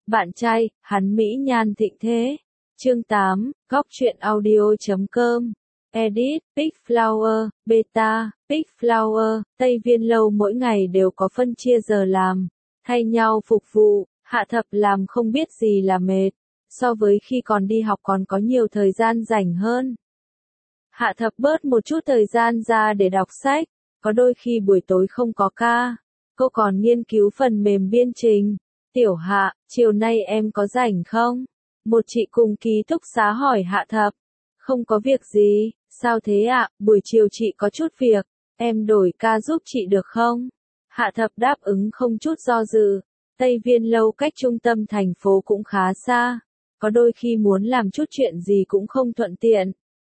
Bạn trai, hắn mỹ nhan thịnh thế. Chương 8, góc truyện audio.com. Edit, Big Flower, Beta, Big Flower, Tây Viên Lâu mỗi ngày đều có phân chia giờ làm, thay nhau phục vụ, Hạ Thập làm không biết gì là mệt, so với khi còn đi học còn có nhiều thời gian rảnh hơn. Hạ Thập bớt một chút thời gian ra để đọc sách, có đôi khi buổi tối không có ca, cô còn nghiên cứu phần mềm biên trình. Tiểu Hạ, chiều nay em có rảnh không? Một chị cùng ký túc xá hỏi Hạ Thập. Không có việc gì, sao thế ạ? Buổi chiều chị có chút việc, em đổi ca giúp chị được không? Hạ Thập đáp ứng không chút do dự. Tây Viên Lâu cách trung tâm thành phố cũng khá xa, có đôi khi muốn làm chút chuyện gì cũng không thuận tiện.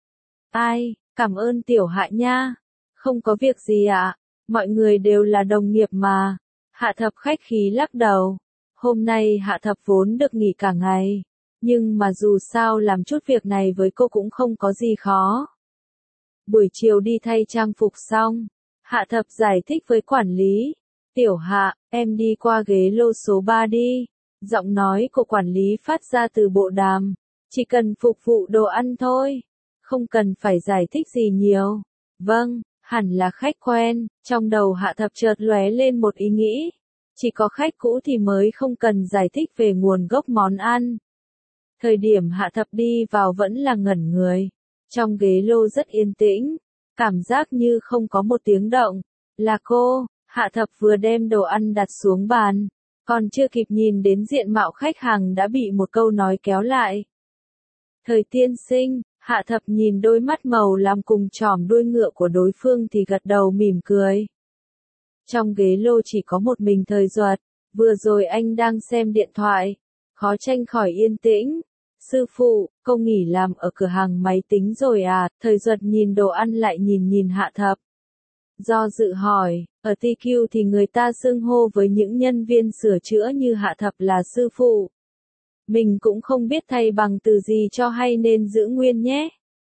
Ai, cảm ơn Tiểu Hạ nha. Không có việc gì ạ, mọi người đều là đồng nghiệp mà. Hạ Thập khách khí lắc đầu. Hôm nay Hạ Thập vốn được nghỉ cả ngày, nhưng mà dù sao làm chút việc này với cô cũng không có gì khó. Buổi chiều đi thay trang phục xong, Hạ Thập giải thích với quản lý. Tiểu Hạ, em đi qua ghế lô số 3 đi. Giọng nói của quản lý phát ra từ bộ đàm. Chỉ cần phục vụ đồ ăn thôi, không cần phải giải thích gì nhiều. Vâng, hẳn là khách quen. Trong đầu Hạ Thập chợt lóe lên một ý nghĩ. Chỉ có khách cũ thì mới không cần giải thích về nguồn gốc món ăn. Thời điểm Hạ Thập đi vào vẫn là ngẩn người. Trong ghế lô rất yên tĩnh, cảm giác như không có một tiếng động. Là cô. Hạ Thập vừa đem đồ ăn đặt xuống bàn, còn chưa kịp nhìn đến diện mạo khách hàng đã bị một câu nói kéo lại. Thời tiên sinh, Hạ Thập nhìn đôi mắt màu lam cùng chòm đuôi ngựa của đối phương thì gật đầu mỉm cười. Trong ghế lô chỉ có một mình Thời Duật, vừa rồi anh đang xem điện thoại, khó tránh khỏi yên tĩnh. Sư phụ, cô nghỉ làm ở cửa hàng máy tính rồi à? Thời Duật nhìn đồ ăn lại nhìn Hạ Thập. Do dự hỏi, ở TQ thì người ta xưng hô với những nhân viên sửa chữa như Hạ Thập là sư phụ. Mình cũng không biết thay bằng từ gì cho hay nên giữ nguyên nhé.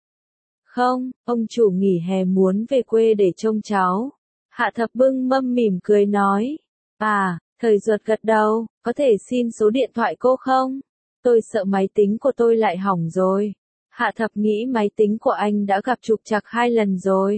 Không, ông chủ nghỉ hè muốn về quê để trông cháu. Hạ Thập bưng mâm mỉm cười nói. À, Thời Duật gật đầu, có thể xin số điện thoại cô không? Tôi sợ máy tính của tôi lại hỏng rồi. Hạ Thập nghĩ máy tính của anh đã gặp trục trặc 2 lần rồi.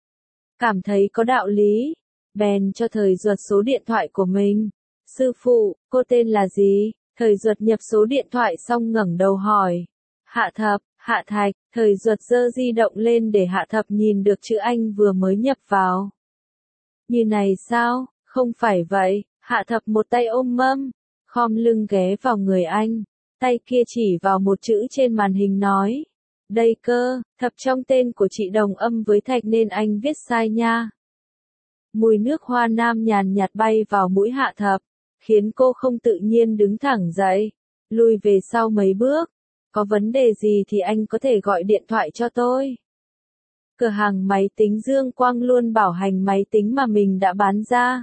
Cảm thấy có đạo lý, bèn cho Thời Duật số điện thoại của mình. Sư phụ, cô tên là gì? Thời Duật nhập số điện thoại xong ngẩng đầu hỏi. Hạ Thập, Hạ Thạch. Thời Duật giơ di động lên để Hạ Thập nhìn được chữ anh vừa mới nhập vào. Như này sao? Không phải vậy. Hạ Thập một tay ôm mâm, khom lưng ghé vào người anh, tay kia chỉ vào một chữ trên màn hình nói. Đây cơ, Thập trong tên của chị đồng âm với Thạch nên anh viết sai nha. Mùi nước hoa nam nhàn nhạt bay vào mũi Hạ Thập, khiến cô không tự nhiên đứng thẳng dậy, lùi về sau mấy bước. Có vấn đề gì thì anh có thể gọi điện thoại cho tôi. Cửa hàng máy tính Dương Quang luôn bảo hành máy tính mà mình đã bán ra.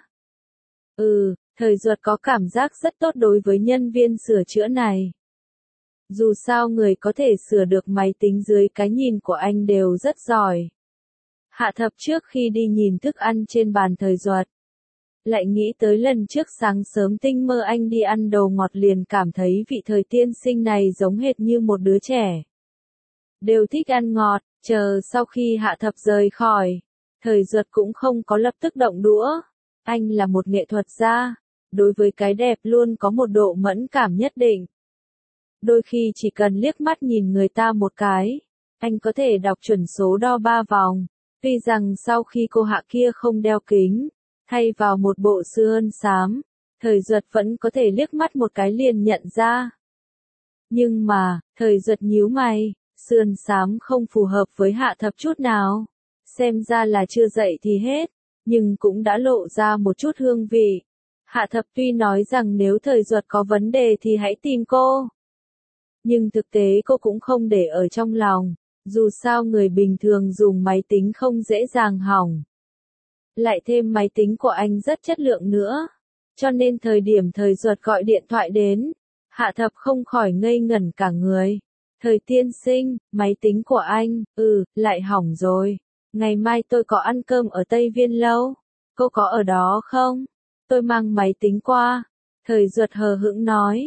Thời Duật có cảm giác rất tốt đối với nhân viên sửa chữa này. Dù sao người có thể sửa được máy tính dưới cái nhìn của anh đều rất giỏi. Hạ Thập trước khi đi nhìn thức ăn trên bàn Thời Duật, lại nghĩ tới lần trước sáng sớm tinh mơ anh đi ăn đồ ngọt liền cảm thấy vị Thời tiên sinh này giống hệt như một đứa trẻ. Đều thích ăn ngọt, chờ sau khi Hạ Thập rời khỏi, Thời Duật cũng không có lập tức động đũa. Anh là một nghệ thuật gia, đối với cái đẹp luôn có một độ mẫn cảm nhất định. Đôi khi chỉ cần liếc mắt nhìn người ta một cái, anh có thể đọc chuẩn số đo 3 vòng. Tuy rằng sau khi cô Hạ kia không đeo kính, thay vào một bộ sườn xám, Thời Duật vẫn có thể liếc mắt một cái liền nhận ra. Nhưng mà, Thời Duật nhíu mày, sườn xám không phù hợp với Hạ Thập chút nào. Xem ra là chưa dậy thì hết, nhưng cũng đã lộ ra một chút hương vị. Hạ Thập tuy nói rằng nếu Thời Duật có vấn đề thì hãy tìm cô. Nhưng thực tế cô cũng không để ở trong lòng, dù sao người bình thường dùng máy tính không dễ dàng hỏng. Lại thêm máy tính của anh rất chất lượng nữa, cho nên thời điểm Thời Duật gọi điện thoại đến, Hạ Thập không khỏi ngây ngẩn cả người. Thời tiên sinh, máy tính của anh, lại hỏng rồi. Ngày mai tôi có ăn cơm ở Tây Viên Lâu, cô có ở đó không? Tôi mang máy tính qua. Thời Duật hờ hững nói.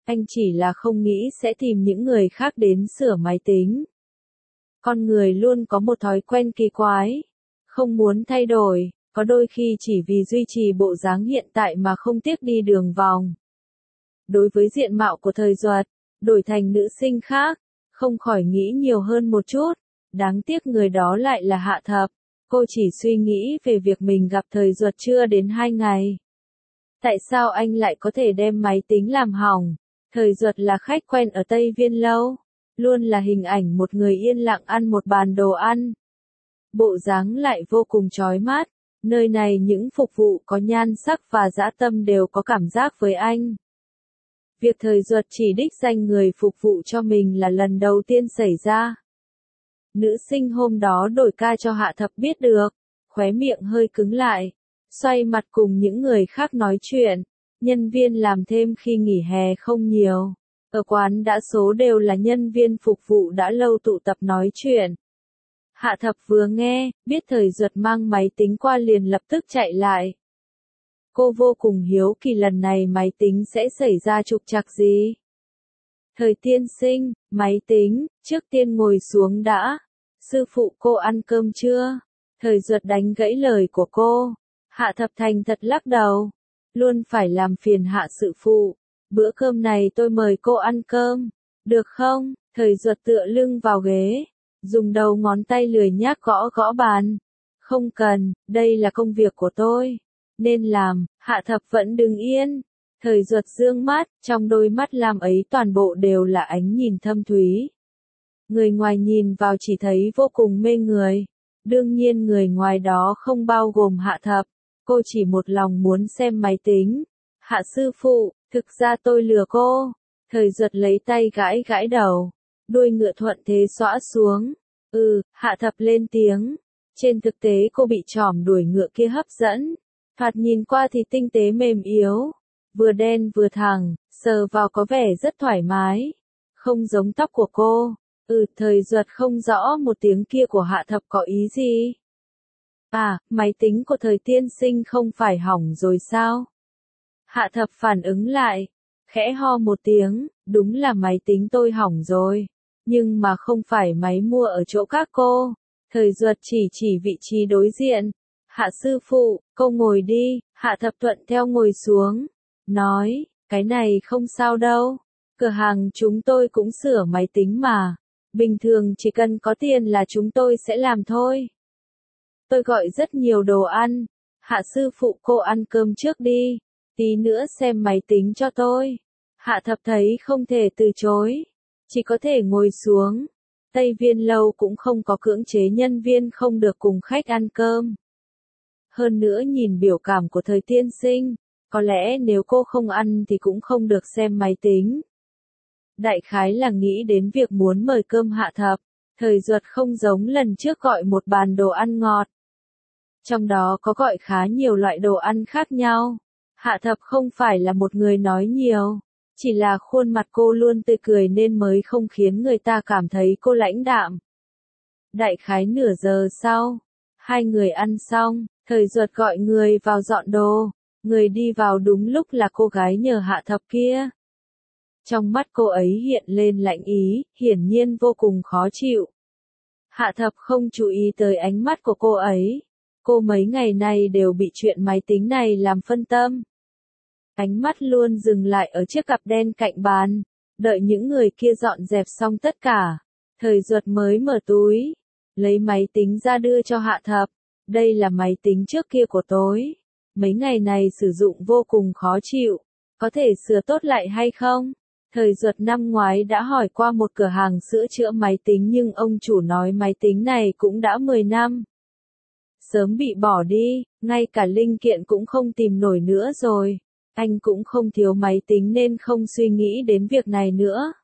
Anh chỉ là không nghĩ sẽ tìm những người khác đến sửa máy tính. Con người luôn có một thói quen kỳ quái, không muốn thay đổi, có đôi khi chỉ vì duy trì bộ dáng hiện tại mà không tiếc đi đường vòng. Đối với diện mạo của Thời Duật, đổi thành nữ sinh khác, không khỏi nghĩ nhiều hơn một chút, đáng tiếc người đó lại là Hạ Thập. Cô chỉ suy nghĩ về việc mình gặp Thời Duật chưa đến 2 ngày. Tại sao anh lại có thể đem máy tính làm hỏng? Thời Duật là khách quen ở Tây Viên Lâu, luôn là hình ảnh một người yên lặng ăn một bàn đồ ăn. Bộ dáng lại vô cùng chói mắt, nơi này những phục vụ có nhan sắc và dã tâm đều có cảm giác với anh. Việc Thời Duật chỉ đích danh người phục vụ cho mình là lần đầu tiên xảy ra. Nữ sinh hôm đó đổi ca cho Hạ Thập biết được, khóe miệng hơi cứng lại, xoay mặt cùng những người khác nói chuyện. Nhân viên làm thêm khi nghỉ hè không nhiều, ở quán đa số đều là nhân viên phục vụ đã lâu tụ tập nói chuyện. Hạ Thập vừa nghe, biết Thời Duật mang máy tính qua liền lập tức chạy lại. Cô vô cùng hiếu kỳ lần này máy tính sẽ xảy ra trục trặc gì. Thời tiên sinh, máy tính, trước tiên ngồi xuống đã. Sư phụ cô ăn cơm chưa? Thời Duật đánh gãy lời của cô. Hạ Thập thành thật lắc đầu. Luôn phải làm phiền Hạ sư phụ. Bữa cơm này tôi mời cô ăn cơm. Được không? Thời Duật tựa lưng vào ghế, dùng đầu ngón tay lười nhác gõ gõ bàn. Không cần, đây là công việc của tôi. Nên làm. Hạ Thập vẫn đứng yên. Thời Duật dương mắt, trong đôi mắt lam ấy toàn bộ đều là ánh nhìn thâm thúy. Người ngoài nhìn vào chỉ thấy vô cùng mê người. Đương nhiên người ngoài đó không bao gồm Hạ Thập. Cô chỉ một lòng muốn xem máy tính. Hạ sư phụ, thực ra tôi lừa cô. Thời Duật lấy tay gãi gãi đầu. Đuôi ngựa thuận thế xõa xuống. Hạ Thập lên tiếng. Trên thực tế cô bị chỏm đuôi ngựa kia hấp dẫn. Thoạt nhìn qua thì tinh tế mềm yếu. Vừa đen vừa thẳng, sờ vào có vẻ rất thoải mái. Không giống tóc của cô. Thời Duật không rõ một tiếng kia của Hạ Thập có ý gì. À, máy tính của Thời tiên sinh không phải hỏng rồi sao? Hạ Thập phản ứng lại, khẽ ho một tiếng, đúng là máy tính tôi hỏng rồi, nhưng mà không phải máy mua ở chỗ các cô. Thời Duật chỉ vị trí đối diện. Hạ sư phụ, cô ngồi đi. Hạ Thập thuận theo ngồi xuống, nói, cái này không sao đâu, cửa hàng chúng tôi cũng sửa máy tính mà, bình thường chỉ cần có tiền là chúng tôi sẽ làm thôi. Tôi gọi rất nhiều đồ ăn. Hạ sư phụ cô ăn cơm trước đi, tí nữa xem máy tính cho tôi. Hạ Thập thấy không thể từ chối, chỉ có thể ngồi xuống. Tây Viên Lâu cũng không có cưỡng chế nhân viên không được cùng khách ăn cơm. Hơn nữa nhìn biểu cảm của Thời tiên sinh, có lẽ nếu cô không ăn thì cũng không được xem máy tính. Đại khái là nghĩ đến việc muốn mời cơm Hạ Thập. Thời Duật không giống lần trước gọi một bàn đồ ăn ngọt. Trong đó có gọi khá nhiều loại đồ ăn khác nhau. Hạ Thập không phải là một người nói nhiều, chỉ là khuôn mặt cô luôn tươi cười nên mới không khiến người ta cảm thấy cô lãnh đạm. Đại khái nửa giờ sau, hai người ăn xong, Thời Duật gọi người vào dọn đồ. Người đi vào đúng lúc là cô gái nhờ Hạ Thập kia. Trong mắt cô ấy hiện lên lạnh ý, hiển nhiên vô cùng khó chịu. Hạ Thập không chú ý tới ánh mắt của cô ấy. Cô mấy ngày này đều bị chuyện máy tính này làm phân tâm. Ánh mắt luôn dừng lại ở chiếc cặp đen cạnh bàn. Đợi những người kia dọn dẹp xong tất cả, Thời Duật mới mở túi, lấy máy tính ra đưa cho Hạ Thập. Đây là máy tính trước kia của tôi. Mấy ngày này sử dụng vô cùng khó chịu. Có thể sửa tốt lại hay không? Thời Duật năm ngoái đã hỏi qua một cửa hàng sửa chữa máy tính nhưng ông chủ nói máy tính này cũng đã 10 năm. Sớm bị bỏ đi, ngay cả linh kiện cũng không tìm nổi nữa rồi. Anh cũng không thiếu máy tính nên không suy nghĩ đến việc này nữa.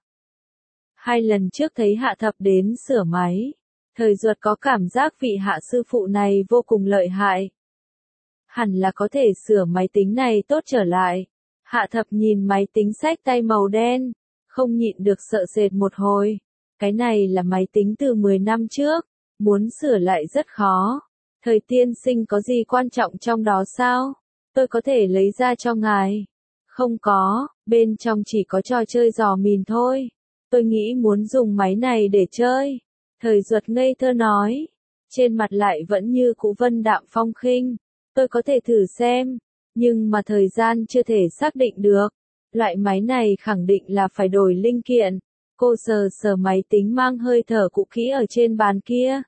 2 lần trước thấy Hạ Thập đến sửa máy, Thời Duật có cảm giác vị Hạ sư phụ này vô cùng lợi hại. Hẳn là có thể sửa máy tính này tốt trở lại. Hạ Thập nhìn máy tính xách tay màu đen, không nhịn được sợ sệt một hồi. Cái này là máy tính từ 10 năm trước, muốn sửa lại rất khó. Thời tiên sinh có gì quan trọng trong đó sao? Tôi có thể lấy ra cho ngài. Không có, Bên trong chỉ có trò chơi giò mìn thôi. Tôi nghĩ muốn dùng máy này để chơi. Thời Duật ngây thơ nói. Trên mặt lại vẫn như cũ vân đạm phong khinh. Tôi có thể thử xem. Nhưng mà thời gian chưa thể xác định được. Loại máy này khẳng định là phải đổi linh kiện. Cô sờ sờ máy tính mang hơi thở cũ kỹ ở trên bàn kia.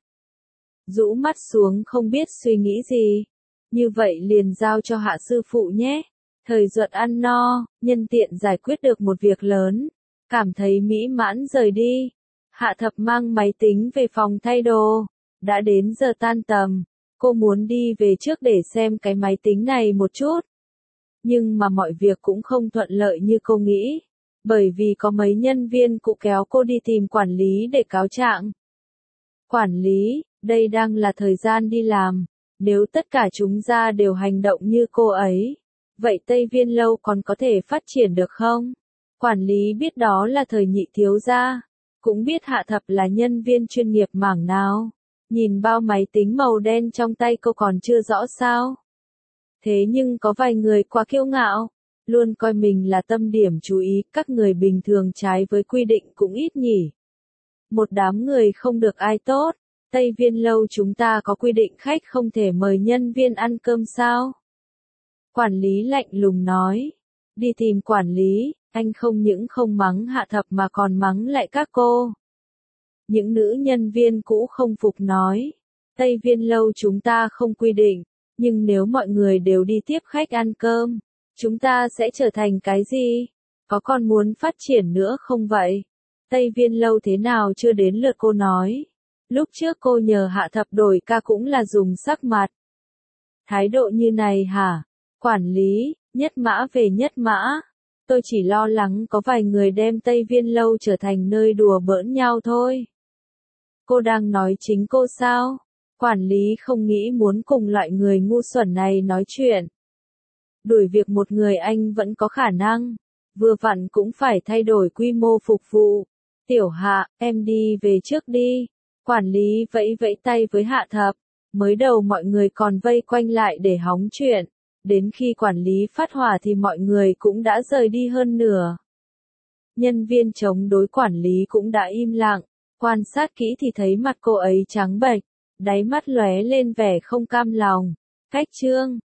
Rũ mắt xuống không biết suy nghĩ gì. Như vậy liền giao cho Hạ sư phụ nhé. Thời Duật ăn no, nhân tiện giải quyết được một việc lớn. Cảm thấy mỹ mãn rời đi. Hạ Thập mang máy tính về phòng thay đồ. Đã đến giờ tan tầm. Cô muốn đi về trước để xem cái máy tính này một chút. Nhưng mà mọi việc cũng không thuận lợi như cô nghĩ. Bởi vì có mấy nhân viên cũ kéo cô đi tìm quản lý để cáo trạng. Quản lý, đây đang là thời gian đi làm. Nếu tất cả chúng ta đều hành động như cô ấy, vậy Tây Viên Lâu còn có thể phát triển được không? Quản lý biết đó là thời Nhị thiếu gia, cũng biết Hạ Thập là nhân viên chuyên nghiệp mảng nào. Nhìn bao máy tính màu đen trong tay cô còn chưa rõ sao. Thế nhưng có vài người quá kiêu ngạo, luôn coi mình là tâm điểm chú ý, các người bình thường trái với quy định cũng ít nhỉ. Một đám người không được ai tốt. Tây Viên Lâu chúng ta có quy định khách không thể mời nhân viên ăn cơm sao? Quản lý lạnh lùng nói. Đi tìm quản lý, anh không những không mắng Hạ Thập mà còn mắng lại các cô. Những nữ nhân viên cũ không phục nói. Tây Viên Lâu chúng ta không quy định, nhưng nếu mọi người đều đi tiếp khách ăn cơm, chúng ta sẽ trở thành cái gì? Có còn muốn phát triển nữa không vậy? Tây Viên Lâu thế nào chưa đến lượt cô nói. Lúc trước cô nhờ Hạ Thập đổi ca cũng là dùng sắc mặt. Thái độ như này hả? Quản lý, nhất mã về nhất mã. Tôi chỉ lo lắng có vài người đem Tây Viên Lâu trở thành nơi đùa bỡn nhau thôi. Cô đang nói chính cô sao? Quản lý không nghĩ muốn cùng loại người ngu xuẩn này nói chuyện. Đuổi việc một người anh vẫn có khả năng. Vừa vặn cũng phải thay đổi quy mô phục vụ. Tiểu Hạ, em đi về trước đi. Quản lý vẫy vẫy tay với Hạ Thập. Mới đầu mọi người còn vây quanh lại để hóng chuyện. Đến khi quản lý phát hỏa thì mọi người cũng đã rời đi hơn nửa. Nhân viên chống đối quản lý cũng đã im lặng. Quan sát kỹ thì thấy mặt cô ấy trắng bệch. Đáy mắt lóe lên vẻ không cam lòng. Cách chương